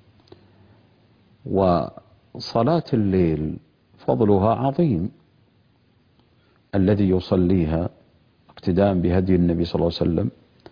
وصلاة الليل فضلها عظيم، الذي يصليها اقتداء بهدي النبي صلى الله عليه وسلم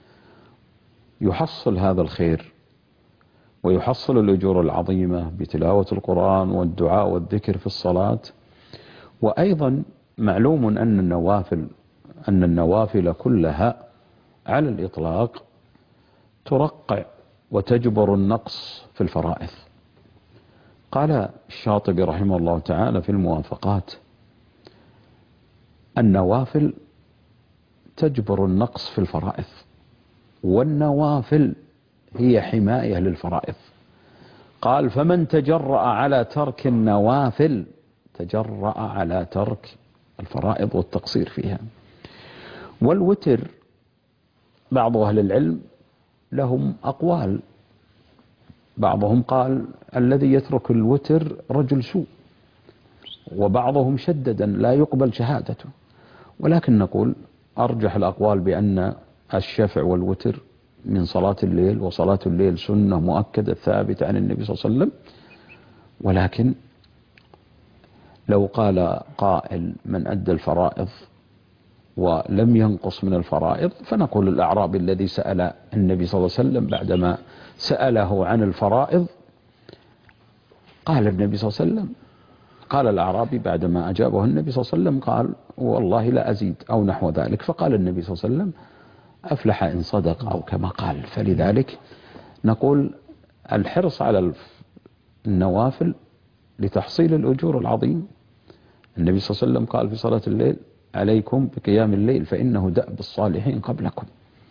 يحصل هذا الخير ويحصل الأجور العظيمة بتلاوة القرآن والدعاء والذكر في الصلاة. وأيضا معلوم أن النوافل أن النوافل كلها على الإطلاق ترقع وتجبر النقص في الفرائض. قال الشاطبي رحمه الله تعالى في الموافقات: النوافل تجبر النقص في الفرائض، والنوافل هي حماية للفرائض. قال: فمن تجرأ على ترك النوافل تجرأ على ترك الفرائض والتقصير فيها. والوتر بعض أهل العلم لهم أقوال بعضهم قال الذي يترك الوتر رجل سوء، وبعضهم شددا لا يقبل شهادته. ولكن نقول أرجح الأقوال بأن الشفع والوتر من صلاة الليل، وصلاة الليل سنة مؤكدة ثابتة عن النبي صلى الله عليه وسلم. ولكن لو قال قائل من أدى الفرائض ولم ينقص من الفرائض، فنقول الأعرابي الذي سأل النبي صلى الله عليه وسلم بعدما سأله عن الفرائض، قال النبي صلى الله عليه وسلم، قال الأعرابي بعدما أجابه النبي صلى الله عليه وسلم قال والله لا أزيد أو نحو ذلك، فقال النبي صلى الله عليه وسلم أفلح إن صدق أو كما قال. فلذلك نقول الحرص على النوافل لتحصيل الأجور العظيم. النبي صلى الله عليه وسلم قال في صلاة الليل عليكم بقيام الليل فإنه دأب الصالحين قبلكم.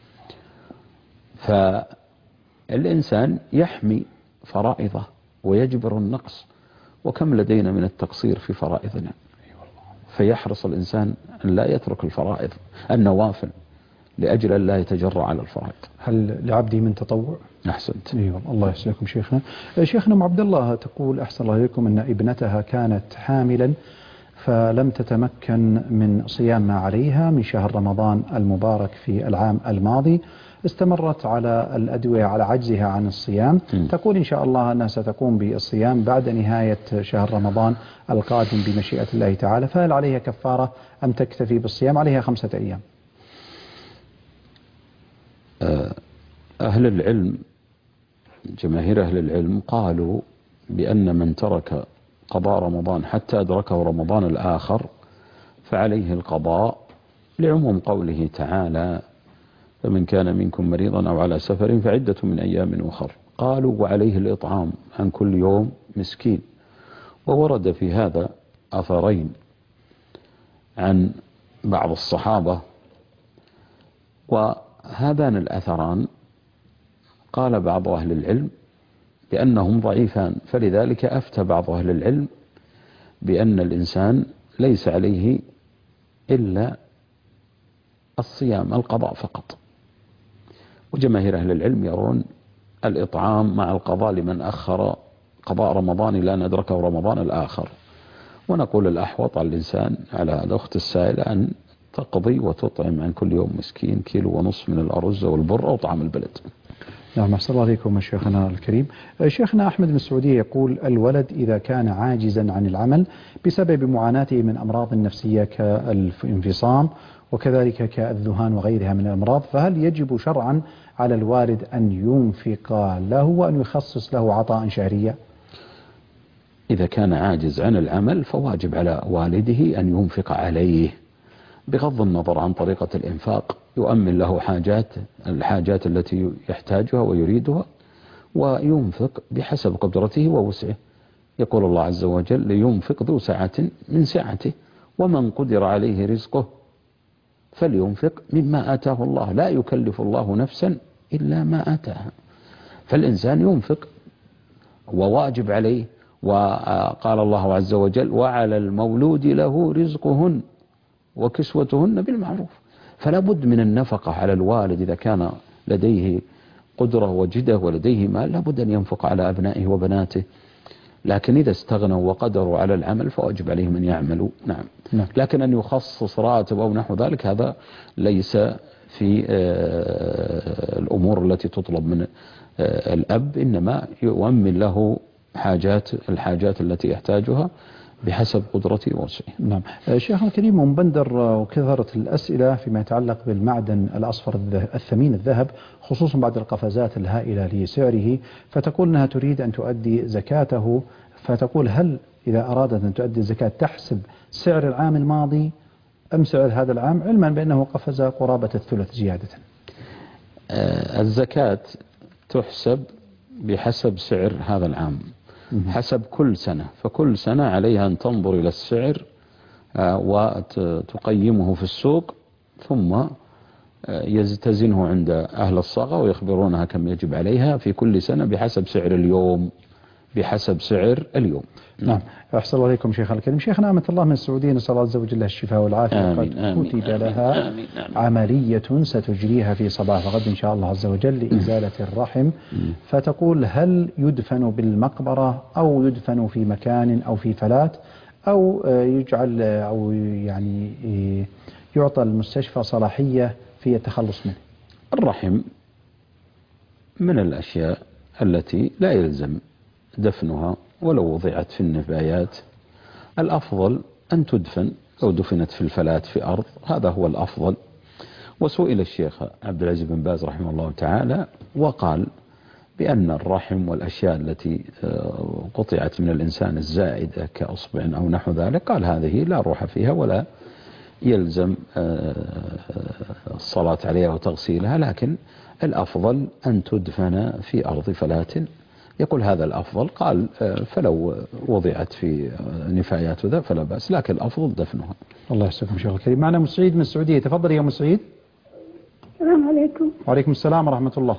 فالإنسان يحمي فرائضه ويجبر النقص، وكم لدينا من التقصير في فرائضنا، فيحرص الإنسان أن لا يترك الفرائض النوافل لأجل أن لا يتجرع على الفرائض. هل لعبدي من تطوع؟ أحسنت. أيوة. الله يسلمكم شيخنا. شيخنا أم عبد الله تقول أحسن الله إليكم أن ابنتها كانت حاملا فلم تتمكن من صيام ما عليها من شهر رمضان المبارك في العام الماضي، استمرت على الأدوية على عجزها عن الصيام. م. تقول إن شاء الله أنها ستقوم بالصيام بعد نهاية شهر رمضان القادم بمشيئة الله تعالى، فهل عليها كفارة أم تكتفي بالصيام؟ عليها خمسة أيام. أهل العلم جماهير أهل العلم قالوا بأن من ترك قضاء رمضان حتى أدركه رمضان الآخر فعليه القضاء، لعموم قوله تعالى فمن كان منكم مريضا أو على سفر فعدة من أيام أخر. قالوا وعليه الإطعام عن كل يوم مسكين. وورد في هذا أثرين عن بعض الصحابة، وهذان الأثران قال بعض أهل العلم بأنهم ضعيفان، فلذلك أفتى بعض أهل العلم بأن الإنسان ليس عليه إلا الصيام القضاء فقط. وجماهير أهل العلم يرون الإطعام مع القضاء لمن أخر قضاء رمضان إلى أن أدركه رمضان الآخر. ونقول الأحوط على الإنسان على الأخت السائلة أن تقضي وتطعم عن كل يوم مسكين كيلو ونصف من الأرز والبر أو طعام البلد. نعم أحسن الله عليكم شيخنا الكريم. شيخنا أحمد من السعودية يقول الولد إذا كان عاجزا عن العمل بسبب معاناته من أمراض نفسية كالانفصام وكذلك كالذهان وغيرها من الأمراض، فهل يجب شرعا على الوالد أن ينفق له وأن يخصص له عطاء شهريا؟ إذا كان عاجز عن العمل فواجب على والده أن ينفق عليه بغض النظر عن طريقة الإنفاق، يؤمن له حاجات الحاجات التي يحتاجها ويريدها، وينفق بحسب قدرته ووسعه. يقول الله عز وجل لينفق ذو سعة من سعته ومن قدر عليه رزقه فلينفق مما آتاه الله، لا يكلف الله نفسا إلا ما آتاها. فالإنسان ينفق وواجب عليه. وقال الله عز وجل وعلى المولود له رزقهن وكسوتهن بالمعروف. فلا بد من النفقة على الوالد إذا كان لديه قدرة وجدة ولديه مال، لا بد أن ينفق على أبنائه وبناته. لكن إذا استغنوا وقدروا على العمل فواجب عليهم أن يعملوا. نعم. نعم. لكن أن يخصص راتب أو نحو ذلك هذا ليس في الأمور التي تطلب من الأب، إنما يؤمن له حاجات الحاجات التي يحتاجها بحسب قدرته ووسعه. نعم. شيخنا الكريم مبندر وكثرة الأسئلة فيما يتعلق بالمعدن الأصفر الثمين الذهب، خصوصا بعد القفزات الهائلة لسعره، فتقول أنها تريد أن تؤدي زكاته، فتقول هل إذا أرادت أن تؤدي الزكاة تحسب سعر العام الماضي أم سعر هذا العام، علما بأنه قفز قرابة الثلث زيادة؟ الزكاة تحسب بحسب سعر هذا العام حسب كل سنة، فكل سنة عليها أن تنظر إلى السعر وتقيمه في السوق، ثم يزتزنه عند أهل الصاغة ويخبرونها كم يجب عليها في كل سنة بحسب سعر اليوم. بحسب سعر اليوم. نعم. أحسن الله عليكم شيخنا الكريم. شيخنا أمة الله من السعودية نسأل الله عز وجل لها الشفاء والعافية. آمين قد آمين كتب آمين لها آمين آمين. عملية ستجريها في صباح غد إن شاء الله عز وجل لإزالة الرحم، فتقول هل يدفن بالمقبرة أو يدفن في مكان أو في فلات أو يجعل أو يعني يعطى المستشفى صلاحية في التخلص منه؟ الرحم من الأشياء التي لا يلزم دفنها ولو وضعت في النفايات. الأفضل أن تدفن أو دفنت في الفلات في أرض، هذا هو الأفضل. وسئل الشيخ عبد العزيز بن باز رحمه الله تعالى وقال بأن الرحم والأشياء التي قطعت من الإنسان الزائدة كأصبع أو نحو ذلك، قال هذه لا روح فيها ولا يلزم الصلاة عليها وتغسيلها، لكن الأفضل أن تدفن في أرض فلات. يقول هذا الأفضل. قال فلو وضعت في نفايات ذا فلا بأس، لكن الأفضل دفنها. الله يسلمكم شيخ الكريم. معنا مسعيد من السعودية، تفضل يا مسعيد. السلام عليكم. وعليكم السلام ورحمة الله.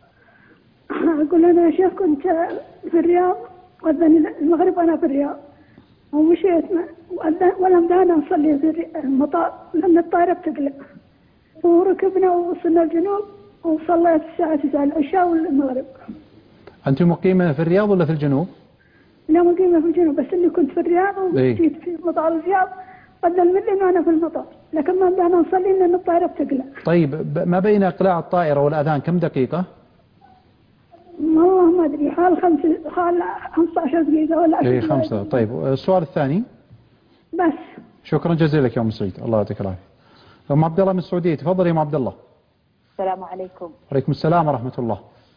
أقول أنا يا شيخ كنت في الرياض وأذن المغرب وأنا في الرياض ومشيت ولم دانا نصلي في المطار لأن الطائرة بتقلع، وركبنا ووصلنا الجنوب وصليت الساعة تسعة العشاء والمغرب. أنت مقيمة في الرياض ولا في الجنوب؟ لا مقيمة في الجنوب، بس إني كنت في الرياض وجيت في مطار الرياض وأذن مني وأنا في المطار، لكن ما دانا نصلي لأن الطائرة بتقلع. طيب ما بين إقلاع الطائرة والأذان كم دقيقة؟ والله ما أدري، حال خمس حال خمسة عشر دقيقة ولا عشر إيه دقيقة. خمسة. طيب السؤال الثاني. بس. شكرا جزيلا لك يا أم سعيد، الله يعطيك العافية. أم عبد الله من السعودية، تفضل يا أم عبد الله. السلام عليكم. وعليكم السلام ورحمة الله.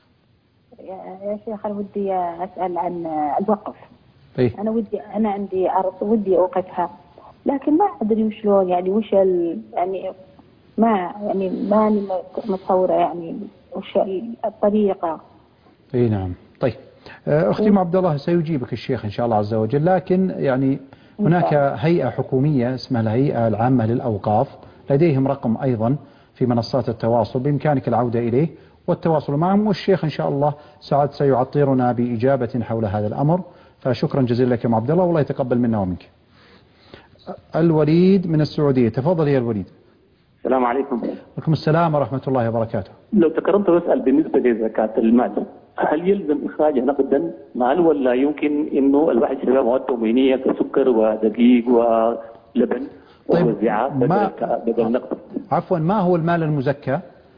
يا شيخ أنا ودي أسأل عن الوقف. إيه؟ أنا ودي أنا عندي أرض ودي أوقفها، لكن ما أدري وشلون يعني وش ال يعني ما يعني ماني متصورة يعني وش الطريقة. اي نعم. طيب اختي ام عبد الله سيجيبك الشيخ ان شاء الله عز وجل، لكن يعني هناك هيئة حكومية اسمها الهيئة العامة للأوقاف، لديهم رقم ايضا في منصات التواصل، بامكانك العودة اليه والتواصل معهم، والشيخ ان شاء الله سعد سيعطرنا بإجابة حول هذا الامر. فشكرا جزيلا لك يا ام عبد الله، والله يتقبل منا ومنك. الوليد من السعودية، تفضل يا الوليد. السلام عليكم. وعليكم السلام ورحمة الله وبركاته. لو تكرمت بسأل بالنسبة لزكاة المال، هل يلزم إخراجها نقدا مال ولا يمكن إنه الواحد يشتري مواد تموينية كسكر ودقيق ولبن ووزعها بدل بدل نقد؟ عفوا، ما هو المال المزكى؟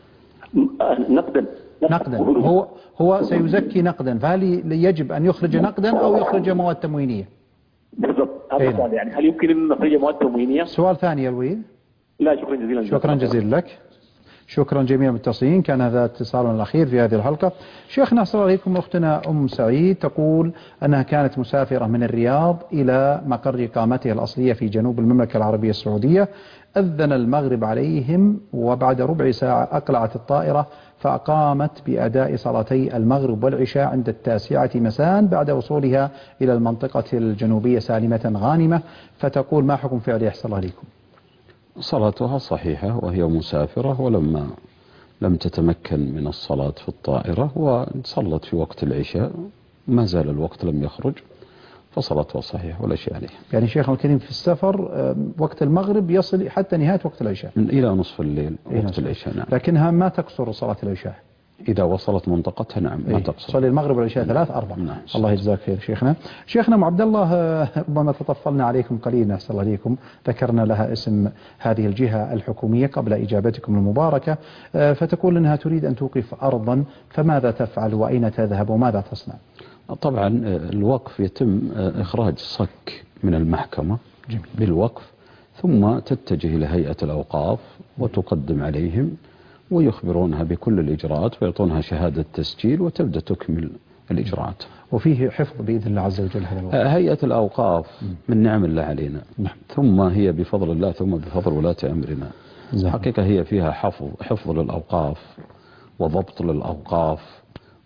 نقدا. نقدا. هو هو سيزكي نقدا، فهل يجب أن يخرج نقدا أو يخرج مواد تموينية؟ بالضبط، هذا السؤال. يعني هل يمكن أن نخرج مواد تموينية؟ سؤال ثاني يا الوليد. لا شكرا جزيلا. شكرا جزيلا لك. شكرا جميع المتصلين، كان هذا اتصالنا الأخير في هذه الحلقة. شيخنا أحسن الله عليكم، أختنا أم سعيد تقول أنها كانت مسافرة من الرياض إلى مقر إقامتها الأصلية في جنوب المملكة العربية السعودية، أذن المغرب عليهم وبعد ربع ساعة أقلعت الطائرة، فأقامت بأداء صلاتي المغرب والعشاء عند التاسعة مساء بعد وصولها إلى المنطقة الجنوبية سالمة غانمة. فتقول ما حكم فعل أحسن الله عليكم؟ صلاتها صحيحة وهي مسافرة، ولما لم تتمكن من الصلاة في الطائرة وصلت في وقت العشاء ما زال الوقت لم يخرج، فصلاتها صحيحة ولا شيء عليها. يعني شيخنا الكريم في السفر وقت المغرب يصل حتى نهاية وقت العشاء إلى نصف الليل إيه وقت العشاء. نعم. لكنها ما تقصر صلاة العشاء إذا وصلت منطقتها. نعم ما إيه؟ تقصر. صلي المغرب والعشاء ثلاث أربع. نعم. الله يجزاك خير شيخنا. شيخنا أم عبد الله، ربما تطفلنا عليكم قليلا أحسن الله عليكم، ذكرنا لها اسم هذه الجهة الحكومية قبل إجابتكم المباركة، فتقول أنها تريد أن توقف أرضا، فماذا تفعل وأين تذهب وماذا تصنع؟ طبعا الوقف يتم إخراج صك من المحكمة جميل. بالوقف، ثم تتجه إلى هيئة الأوقاف وتقدم عليهم ويخبرونها بكل الإجراءات ويعطونها شهادة تسجيل وتبدأ تكمل الإجراءات. وفيه حفظ بإذن الله عز وجل هذا الوقف. هيئة الأوقاف من نعم الله علينا، نعم. ثم هي بفضل الله ثم بفضل ولاة أمرنا. زهر. حقيقة هي فيها حفظ حفظ للأوقاف وضبط للأوقاف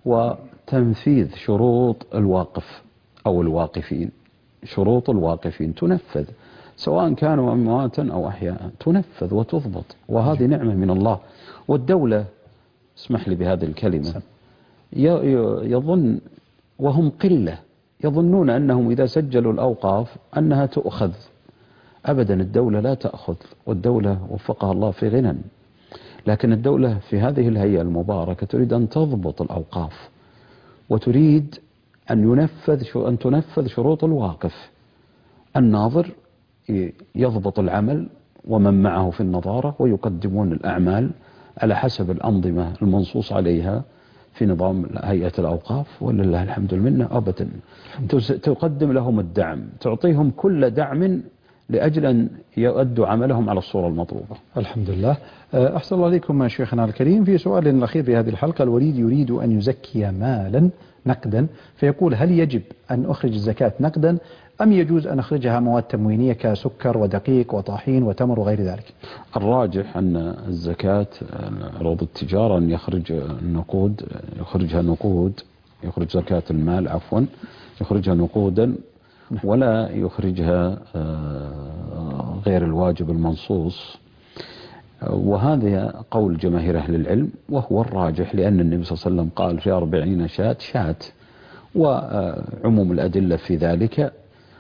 وتنفيذ شروط الواقف أو الواقفين. شروط الواقفين تنفذ سواء كانوا أمواتا أو أحياء، تنفذ وتضبط، وهذه نعمة من الله. والدولة، اسمح لي بهذه الكلمة، يظن وهم قلة يظنون أنهم إذا سجلوا الأوقاف أنها تؤخذ. أبدا الدولة لا تأخذ، والدولة وفقها الله في غنى، لكن الدولة في هذه الهيئة المباركة تريد أن تضبط الأوقاف، وتريد أن ينفذ أن تنفذ شروط الواقف. الناظر يضبط العمل ومن معه في النظارة، ويقدمون الأعمال على حسب الأنظمة المنصوص عليها في نظام هيئة الأوقاف، ولله الحمد منه. أبدا تقدم لهم الدعم، تعطيهم كل دعم لأجل أن يؤدوا عملهم على الصورة المطلوبة. الحمد لله. أحسن الله عليكم شيخنا الكريم. في سؤال الأخير في هذه الحلقة، الوليد يريد أن يزكي مالا نقدا، فيقول: هل يجب أن أخرج الزكاة نقدا أم يجوز أن أخرجها مواد تموينية كسكر ودقيق وطحين وتمر وغير ذلك؟ الراجح أن الزكاة عروض التجارة أن يخرج النقود، يخرجها نقود، يخرج زكاة المال عفوا يخرجها نقودا، ولا يخرجها غير الواجب المنصوص. وهذا قول جماهير أهل العلم وهو الراجح، لأن النبي صلى الله عليه وسلم قال في أربعين شاة شاة، وعموم الأدلة في ذلك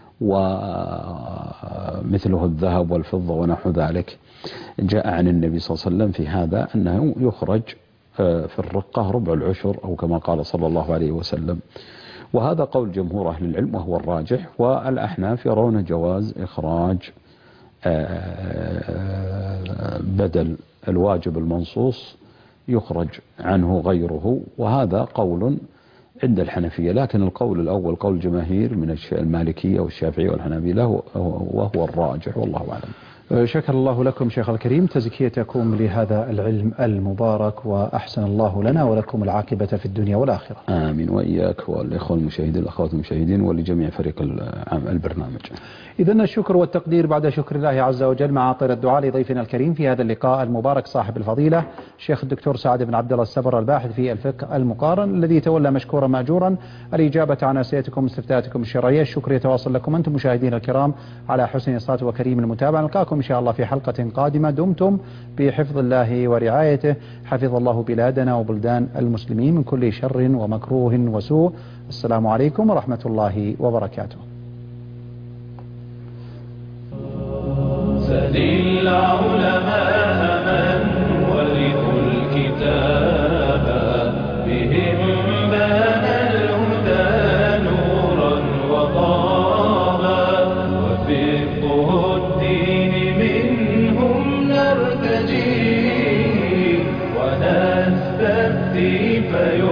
ومثله الذهب والفضة ونحو ذلك جاء عن النبي صلى الله عليه وسلم في هذا أنه يخرج في الرقة ربع العشر أو كما قال صلى الله عليه وسلم. وهذا قول جمهور أهل العلم وهو الراجح. والأحناف يرون جواز إخراج بدل الواجب المنصوص يخرج عنه غيره، وهذا قول عند الحنفية. لكن القول الأول قول جماهير من المالكية والشافعية والحنابلة وهو الراجح، والله أعلم. شكر الله لكم شيخ الكريم تزكيتكم لهذا العلم المبارك، وأحسن الله لنا ولكم العاقبة في الدنيا والآخرة. آمين، وإياك والإخوة المشاهدين الأخوات المشاهدين ولجميع فريق البرنامج. إذن الشكر والتقدير بعد شكر الله عز وجل مع عطر الدعاء لضيفنا الكريم في هذا اللقاء المبارك صاحب الفضيلة الشيخ الدكتور سعد بن عبد الله السبر الباحث في الفقه المقارن، الذي تولى مشكورا مأجورا الإجابة عن أسئلتكم واستفتاءاتكم الشرعية. الشكر يتواصل لكم أنتم مشاهدين الكرام على حسن الصلاة وكريم المتابعة. نلقاكم إن شاء الله في حلقة قادمة. دمتم بحفظ الله ورعايته. حفظ الله بلادنا وبلدان المسلمين من كل شر ومكروه وسوء. السلام عليكم ورحمة الله وبركاته. سل العلماء من ورثوا الكتاب بهم بان الهدى نورا وطابا، وفقه الدين منهم نرتجي ونستفتي فيؤمن